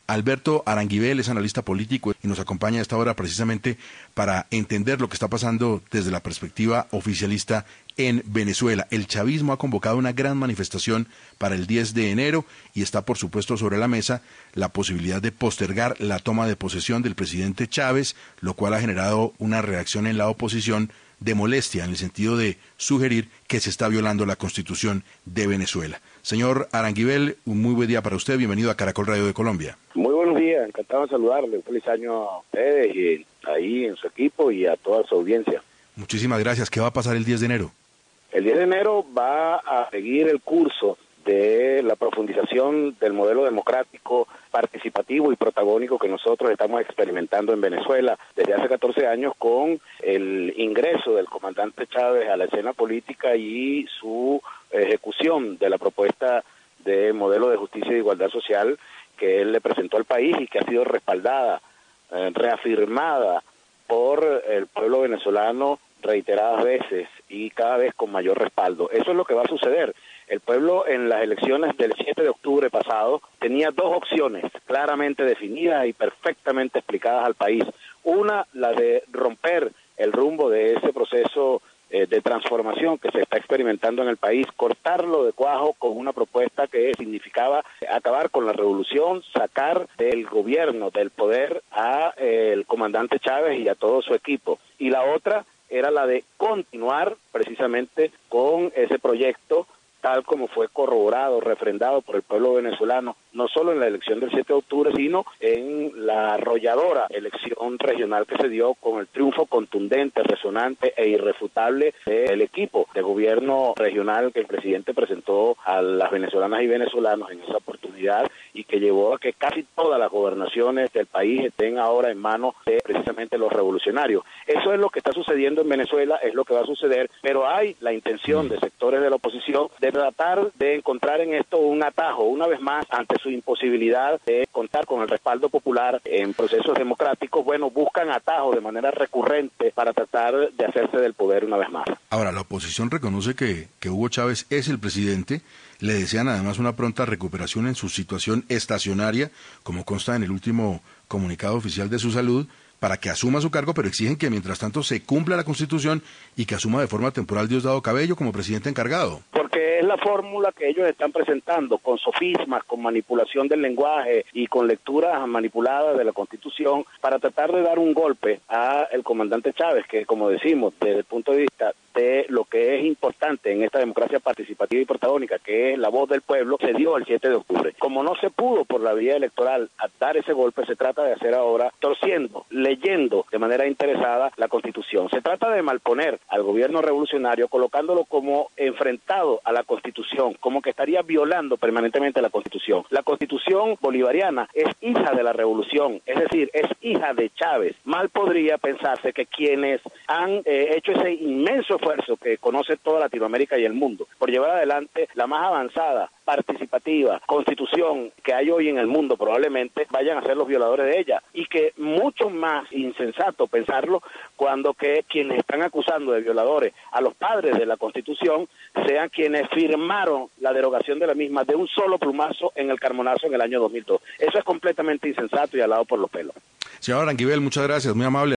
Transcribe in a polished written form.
Alberto Aranguibel es analista político y nos acompaña a esta hora precisamente para entender lo que está pasando desde la perspectiva oficialista en Venezuela. El chavismo ha convocado una gran manifestación para el 10 de enero y está, por supuesto, sobre la mesa la posibilidad de postergar la toma de posesión del presidente Chávez, lo cual ha generado una reacción en la oposición de molestia, en el sentido de sugerir que se está violando la Constitución de Venezuela. Señor Aranguibel, un muy buen día para usted. Bienvenido a Caracol Radio de Colombia. Muy buenos días, encantado de saludarle. Un feliz año a ustedes y ahí en su equipo y a toda su audiencia. Muchísimas gracias. ¿Qué va a pasar el 10 de enero? El 10 de enero va a seguir el curso de la profundización del modelo democrático, participativo y protagónico que nosotros estamos experimentando en Venezuela desde hace 14 años con el ingreso del comandante Chávez a la escena política y su ejecución de la propuesta de modelo de justicia y igualdad social que él le presentó al país y que ha sido respaldada, reafirmada por el pueblo venezolano reiteradas veces y cada vez con mayor respaldo. Eso es lo que va a suceder. El pueblo en las elecciones del 7 de octubre pasado tenía dos opciones claramente definidas y perfectamente explicadas al país. Una, la de romper el rumbo de ese proceso de transformación que se está experimentando en el país, cortarlo de cuajo con una propuesta que significaba acabar con la revolución, sacar del gobierno, del poder a el comandante Chávez y a todo su equipo. Y la otra era la de continuar precisamente con ese proyecto tal como fue corroborado, refrendado por el pueblo venezolano, no solo en la elección del 7 de octubre, sino en la arrolladora elección regional que se dio con el triunfo contundente, resonante e irrefutable del equipo de gobierno regional que el presidente presentó a las venezolanas y venezolanos en esa oportunidad y que llevó a que casi todas las gobernaciones del país estén ahora en manos de precisamente los revolucionarios. Eso es lo que está sucediendo en Venezuela, es lo que va a suceder, pero hay la intención de sectores de la oposición de tratar de encontrar en esto un atajo, una vez más, ante su imposibilidad de contar con el respaldo popular en procesos democráticos. Bueno, buscan atajos de manera recurrente para tratar de hacerse del poder una vez más. Ahora, la oposición reconoce que Hugo Chávez es el presidente, le desean además una pronta recuperación en su situación estacionaria, como consta en el último comunicado oficial de su salud, para que asuma su cargo, pero exigen que mientras tanto se cumpla la Constitución y que asuma de forma temporal Diosdado Cabello como presidente encargado. Porque es la fórmula que ellos están presentando, con sofismas, con manipulación del lenguaje y con lecturas manipuladas de la Constitución, para tratar de dar un golpe al comandante Chávez, que, como decimos, desde el punto de vista de lo que es importante en esta democracia participativa y protagónica, que es la voz del pueblo, se dio el 7 de octubre. Como no se pudo por la vía electoral dar ese golpe, se trata de hacer ahora torciendo, leyendo de manera interesada la Constitución. Se trata de malponer al gobierno revolucionario colocándolo como enfrentado a la Constitución, como que estaría violando permanentemente la Constitución. La Constitución bolivariana es hija de la revolución, es decir, es hija de Chávez. Mal podría pensarse que quienes han hecho ese inmenso esfuerzo que conoce toda Latinoamérica y el mundo por llevar adelante la más avanzada, participativa, constitución que hay hoy en el mundo, probablemente vayan a ser los violadores de ella, y que mucho más insensato pensarlo cuando que quienes están acusando de violadores a los padres de la Constitución sean quienes firmaron la derogación de la misma de un solo plumazo en el Carmonazo en el año 2002. Eso es completamente insensato y alado por los pelos. Señor Aranguibel, muchas gracias, muy amable.